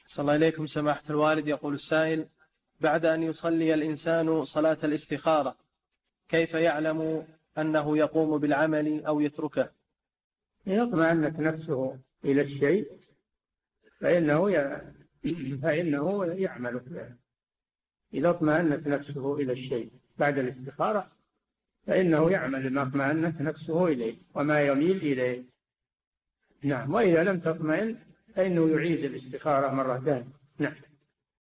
صلى الله إليكم سماحة الوالد. يقول السائل: بعد أن يصلي الإنسان صلاة الاستخارة كيف يعلم أنه يقوم بالعمل أو يتركه؟ يطمئنت نفسه إلى الشيء فإنه يعمل. إذا اطمأنت نفسه إلى الشيء بعد الاستخارة فإنه يعمل ما اطمأنت نفسه إليه وما يميل إليه. نعم. وإذا لم تطمئن فإنه يعيد الاستخارة مرة ثانية. نعم.